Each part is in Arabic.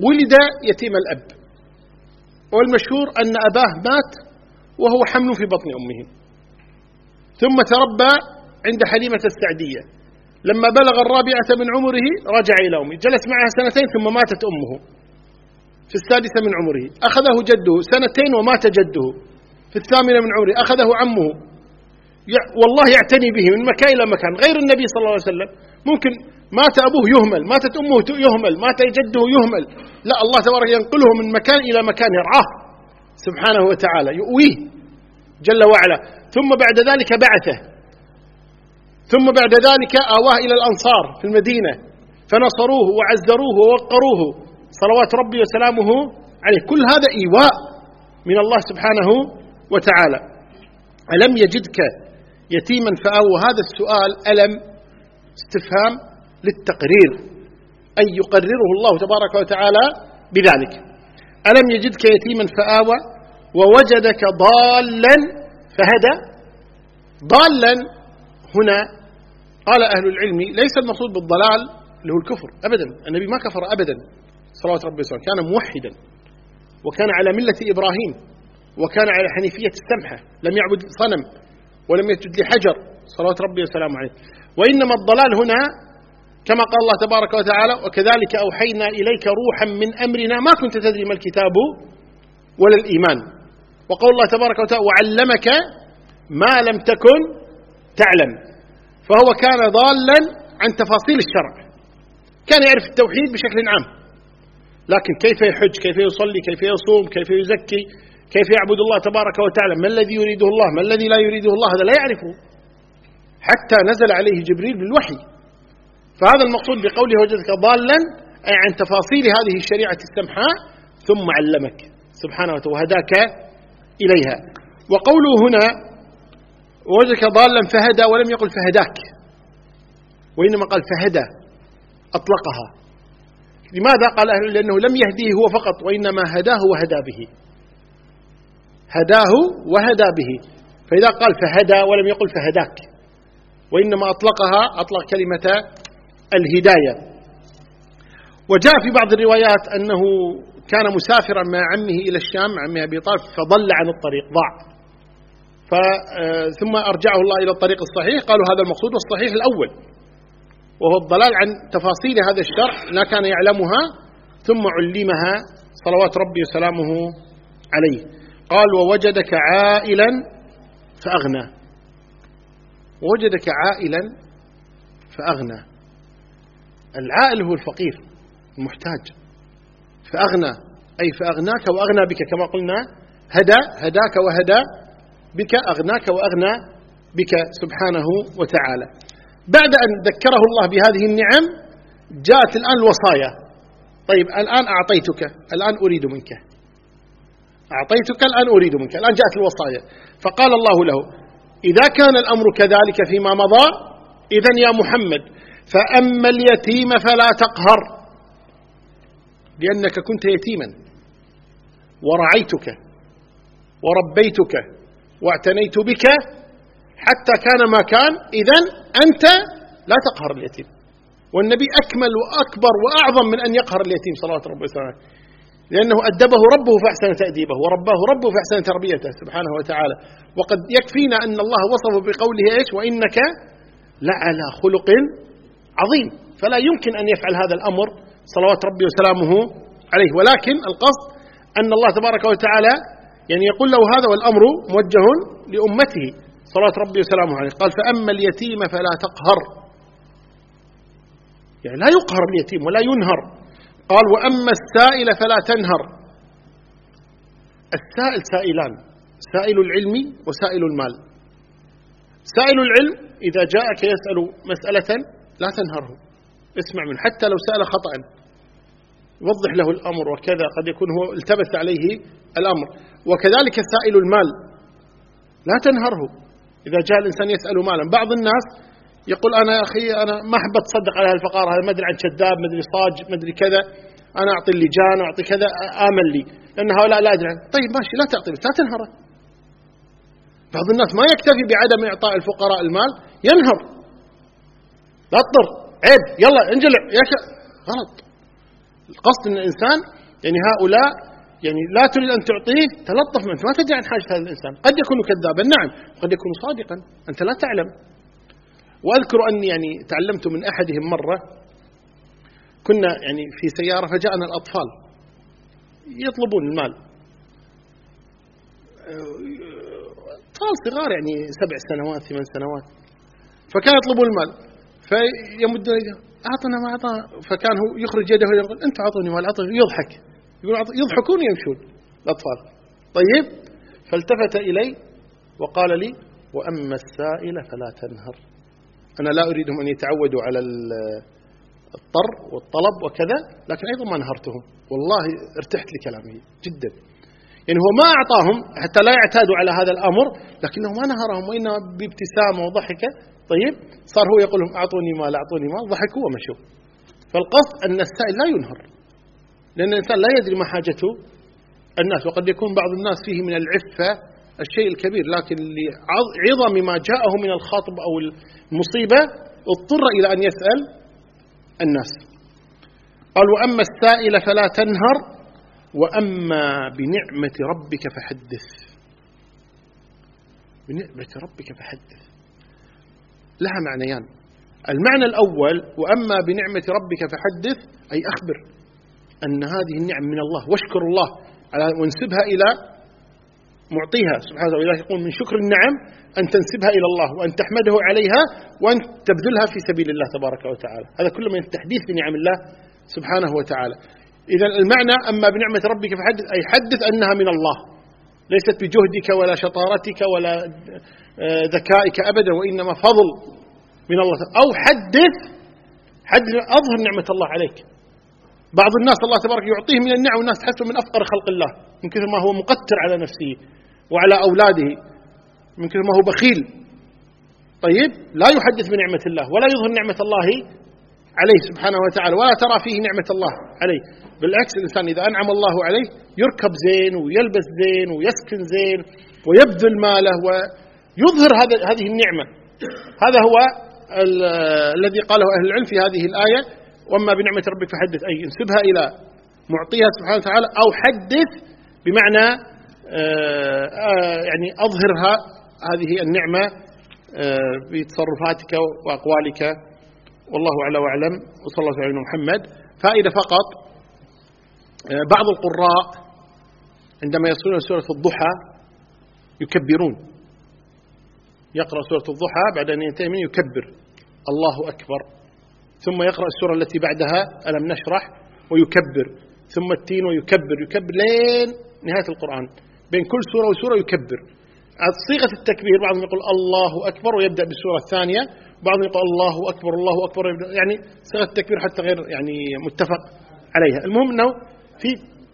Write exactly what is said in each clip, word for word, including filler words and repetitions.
ولد يتيم الأب، والمشهور أن أباه مات وهو حمل في بطن أمه، ثم تربى عند حليمة السعدية. لما بلغ الرابعة من عمره رجع إلى أمه، جلس معها سنتين ثم ماتت أمه في السادسة من عمره. أخذه جده سنتين ومات جده. في الثامنة من عمره أخذه عمه، والله يعتني به من مكان إلى مكان. غير النبي صلى الله عليه وسلم ممكن مات أبوه يهمل، ماتت أمه يهمل، مات جده يهمل، لا، الله تبارك ينقله من مكان إلى مكان، يرعاه سبحانه وتعالى، يؤويه جل وعلا. ثم بعد ذلك بعثه، ثم بعد ذلك آواه إلى الأنصار في المدينة فنصروه وعزروه ووقروه صلوات ربي وسلامه عليه. كل هذا إيواء من الله سبحانه وتعالى. ألم يجدك يتيما فآوى، هذا السؤال ألم استفهام للتقرير، أي يقرره الله تبارك وتعالى بذلك. ألم يجدك يتيما فآوى ووجدك ضالا فهدى. ضالا هنا قال أهل العلم ليس المقصود بالضلال اللي هو الكفر أبدا، النبي ما كفر أبدا صلوات ربي وسلامه، كان موحدا وكان على ملة إبراهيم وكان على حنيفية السمحة، لم يعبد صنم ولم يسجد لحجر صلوات ربي وسلامه عليه. وإنما الضلال هنا كما قال الله تبارك وتعالى وكذلك أوحينا إليك روحا من أمرنا ما كنت تدري ما الكتاب ولا الإيمان. وقول الله تبارك وتعالى وعلمك ما لم تكن تعلم. فهو كان ضالا عن تفاصيل الشرع، كان يعرف التوحيد بشكل عام، لكن كيف يحج، كيف يصلي، كيف يصوم، كيف يزكي، كيف يعبد الله تبارك وتعالى، ما الذي يريده الله، ما الذي لا يريده الله، هذا لا يعرفه حتى نزل عليه جبريل بالوحي. فهذا المقصود بقوله وجدك ضالا، أي عن تفاصيل هذه الشريعة السمحاء، ثم علمك سبحانه وتعالى وهداك إليها. وقوله هنا وجدك ضالا فهدى ولم يقل فهداك، وإنما قال فهدى، أطلقها. لماذا قال أهل؟ لأنه لم يهديه هو فقط، وإنما هداه وهدى به، هداه وهدى به. فإذا قال فهدى ولم يقل فهداك، وإنما أطلقها، أطلق كلمة الهداية. وجاء في بعض الروايات أنه كان مسافرا مع عمه إلى الشام، عمه أبي طالب، فضل عن الطريق، ضاع، ثم أرجعه الله إلى الطريق الصحيح. قالوا هذا المقصود، والصحيح الأول وهو الضلال عن تفاصيل هذا الشرع لا كان يعلمها ثم علمها صلوات ربي وسلامه عليه. قال ووجدك عائلا فأغنى. ووجدك عائلا فأغنى، العائل هو الفقير المحتاج، فأغنى أي فأغناك وأغنى بك، كما قلنا هدى، هداك وهدى بك، أغناك وأغنى بك سبحانه وتعالى. بعد أن ذكره الله بهذه النعم جاءت الآن الوصايا. طيب الآن أعطيتك، الآن أريد منك، أعطيتك الآن أريد منك، الآن جاءت الوصايا. فقال الله له إذا كان الأمر كذلك فيما مضى، إذن يا محمد فأما اليتيم فلا تقهر، لأنك كنت يتيما ورعيتك وربيتك واعتنيت بك حتى كان ما كان، إذن أنت لا تقهر اليتيم. والنبي أكمل وأكبر وأعظم من أن يقهر اليتيم صلوات ربه وسلامه، لأنه أدبه ربه فأحسن تأديبه، ورباه ربه فأحسن تربيته سبحانه وتعالى. وقد يكفينا أن الله وصفه بقوله إيش؟ وإنك لعلى خلق عظيم. فلا يمكن أن يفعل هذا الأمر صلوات ربي وسلامه عليه، ولكن القصد أن الله تبارك وتعالى يعني يقول له هذا، والأمر موجه لأمته صلوات ربي وسلامه عليه. قال فأما اليتيم فلا تقهر، يعني لا يقهر اليتيم ولا ينهر. قال وأما السائل فلا تنهر. السائل سائلان، سائل العلم وسائل المال. سائل العلم إذا جاءك يسأل مسألة لا تنهره، اسمع منه حتى لو سأل خطأ، وضح له الأمر وكذا، قد يكون هو التبس عليه الأمر. وكذلك سائل المال لا تنهره. إذا جاء الإنسان يسأل مالا، بعض الناس يقول أنا يا أخي أنا ما أحب أتصدق على هالفقار هذا، ما أدري عن كذاب، ما أدري صاج، ما أدري كذا، أنا أعطي اللجان أعطي كذا آمن لي، لأن هؤلاء لا أدري. طيب ماشي، لا تعطي، لا تنهره. بعض الناس ما يكتفي بعدم إعطاء الفقراء المال، ينهر، لا تضر، عيب، يلا انجلع يا ش... غلط. القصد أن الإنسان يعني هؤلاء يعني لا تريد أن تعطيه تلطف منه، ما تدري عن حاجة هذا الإنسان، قد يكون كذابا نعم، قد يكون صادقا، أنت لا تعلم. وأذكر أني يعني تعلمت من أحدهم مرة، كنا يعني في سيارة فجاءنا الأطفال يطلبون المال، أطفال صغار يعني سبع سنوات ثمان سنوات، فكان يطلبون المال فيمدون يده أعطنا ما أعطى، فكان هو يخرج يده ويقول أنت أعطوني مال أعطوني، يضحك يقول يضحكون يمشون الأطفال. طيب فالتفت إلي وقال لي وأما السائل فلا تنهر. أنا لا أريدهم أن يتعودوا على الطر والطلب وكذا، لكن أيضا ما نهرتهم، والله ارتحت لكلامه جدا. يعني هو ما أعطاهم حتى لا يعتادوا على هذا الأمر، لكنه ما نهرهم، وإنما بابتسامة وضحكة. طيب صار هو يقول لهم أعطوني مال أعطوني مال، ضحكوا ومشوا. فالقصد أن السائل لا ينهر، لأن الإنسان لا يدري ما حاجته الناس، وقد يكون بعض الناس فيه من العفة الشيء الكبير، لكن لعظم ما جاءه من الخاطب أو المصيبة اضطر إلى أن يسأل الناس. قال وأما السائل فلا تنهر وأما بنعمة ربك فحدث. بنعمة ربك فحدث لها معنيان. المعنى الأول وأما بنعمة ربك فحدث، أي أخبر أن هذه النعم من الله، واشكر الله على وانسبها إلى معطيها سبحانه وتعالى. يقول من شكر النعم أن تنسبها إلى الله، وأن تحمده عليها، وأن تبذلها في سبيل الله تبارك وتعالى. هذا كله من التحديث بنعم الله سبحانه وتعالى. إذا المعنى أما بنعمة ربك فحدث، أي حدث أنها من الله، ليست بجهدك ولا شطارتك ولا ذكائك أبدا، وإنما فضل من الله. أو حدث حدث أظهر نعمة الله عليك. بعض الناس الله تبارك يعطيه من النعم والناس تحسه من أفقر خلق الله، من كثر ما هو مقتر على نفسه وعلى أولاده، من كثر ما هو بخيل. طيب لا يحدث بنعمة الله ولا يظهر نعمة الله عليه سبحانه وتعالى، ولا ترى فيه نعمة الله عليه. بالعكس الإنسان إذا أنعم الله عليه يركب زين ويلبس زين ويسكن زين ويبذل ماله ويظهر هذه النعمة. هذا هو الذي قاله أهل العلم في هذه الآية وأما بنعمة ربك فحدث، أي انسبها إلى معطيها سبحانه وتعالى، أو حدث بمعنى يعني أظهرها هذه النعمة بتصرفاتك وأقوالك. والله أعلى وأعلم، وصلى الله على محمد. فائدة فقط، بعض القراء عندما يصلون سورة الضحى يكبرون، يقرأ سورة الضحى بعد أن ينتهي منه يكبر الله أكبر، ثم يقرأ السورة التي بعدها ألم نشرح ويكبر، ثم التين ويكبر، يكبر لين نهاية القرآن، بين كل سورة وسورة يكبر. صيغة التكبير بعضهم يقول الله أكبر ويبدأ بالسورة الثانية، بعضهم يقول الله أكبر الله أكبر، يعني صيغة التكبير حتى غير يعني متفق عليها. المهم أنه في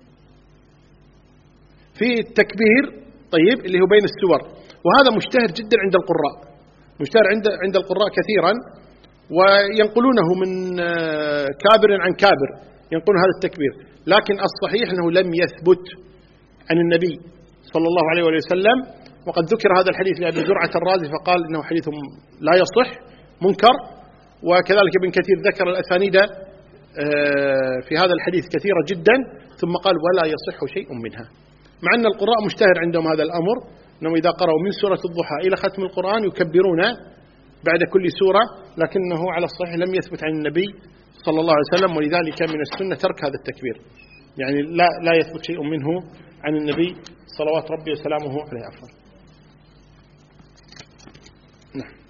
في التكبير طيب اللي هو بين السور، وهذا مشتهر جدا عند القراء، مشتهر عند عند القراء كثيرا، وينقلونه من كابر عن كابر ينقلون هذا التكبير. لكن الصحيح أنه لم يثبت عن النبي صلى الله عليه وسلم، وقد ذكر هذا الحديث لأبي زرعة الرازي فقال إنه حديث لا يصح منكر، وكذلك ابن كثير ذكر الأسانيد في هذا الحديث كثيرة جدا، ثم قال ولا يصح شيء منها، مع أن القراء مشتهر عندهم هذا الأمر، أنهم إذا قرأوا من سورة الضحى إلى ختم القرآن يكبرون بعد كل سورة، لكنه على الصحيح لم يثبت عن النبي صلى الله عليه وسلم، ولذلك من السنة ترك هذا التكبير، يعني لا لا يثبت شيء منه عن النبي صلوات ربي وسلامه عليه. أفضل. نعم.